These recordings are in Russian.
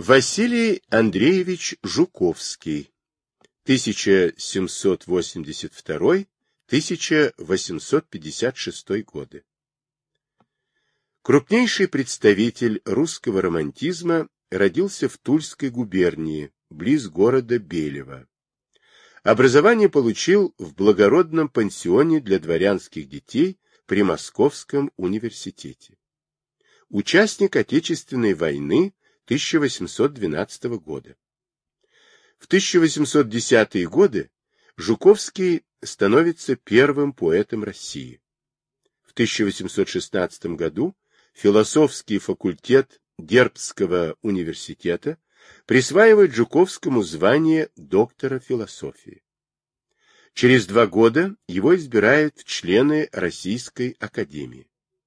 Василий Андреевич Жуковский, 1782-1856 годы. Крупнейший представитель русского романтизма, родился в Тульской губернии, близ города Белева. Образование получил в благородном пансионе для дворянских детей при Московском университете. Участник Отечественной войны 1812 года. В 1810-е годы Жуковский становится первым поэтом России. В 1816 году философский факультет Дербцкого университета присваивает Жуковскому звание доктора философии. Через 2 года его избирают в члены Российской академии.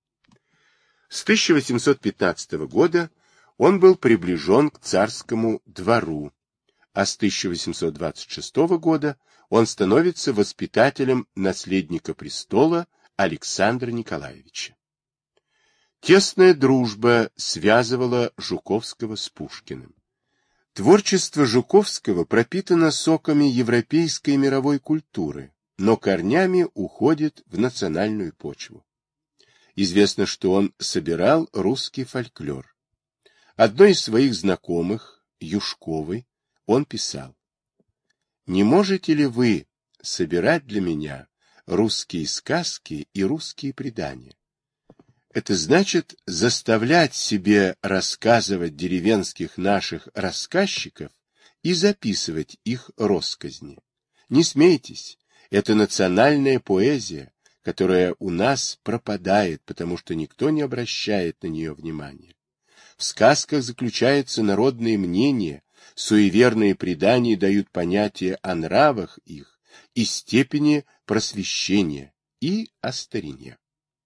С 1815 года он был приближен к царскому двору, а с 1826 года он становится воспитателем наследника престола Александра Николаевича. Тесная дружба связывала Жуковского с Пушкиным. Творчество Жуковского пропитано соками европейской и мировой культуры, но корнями уходит в национальную почву. Известно, что он собирал русский фольклор. Одной из своих знакомых, Юшковой, он писал: «Не можете ли вы собирать для меня русские сказки и русские предания? Это значит заставлять себе рассказывать деревенских наших рассказчиков и записывать их россказни. Не смейтесь, это национальная поэзия, которая у нас пропадает, потому что никто не обращает на нее внимания. В сказках заключается народное мнение, суеверные предания дают понятие о нравах их и степени просвещения, и о старине».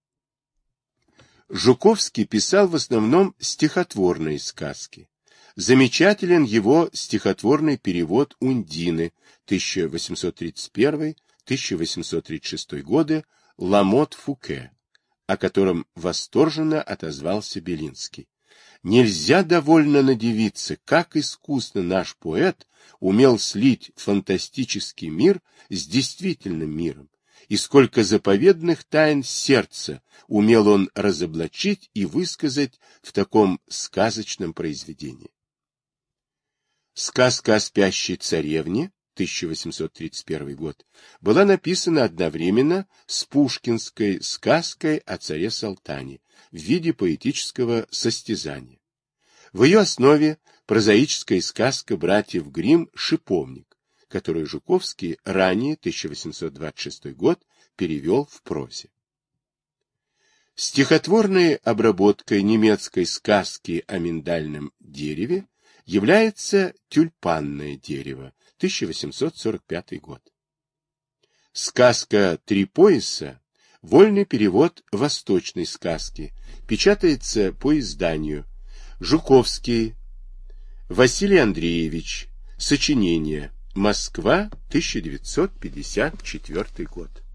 Жуковский писал в основном стихотворные сказки. Замечателен его стихотворный перевод Ундины 1831-1836 годы «Ламот Фуке», о котором восторженно отозвался Белинский. Нельзя довольно надивиться, как искусно наш поэт умел слить фантастический мир с действительным миром, и сколько заповедных тайн сердца умел он разоблачить и высказать в таком сказочном произведении. Сказка о спящей царевне, 1831 год, была написана одновременно с пушкинской сказкой о царе Салтане в виде поэтического состязания. В ее основе прозаическая сказка братьев Гримм «Шиповник», которую Жуковский ранее, 1826 год, перевел в прозе. Стихотворной обработкой немецкой сказки о миндальном дереве является «Тюльпанное дерево», 1845 год. Сказка «Три пояса» — вольный перевод восточной сказки, печатается по изданию. Жуковский, Василий Андреевич, сочинение, Москва, 1954 год.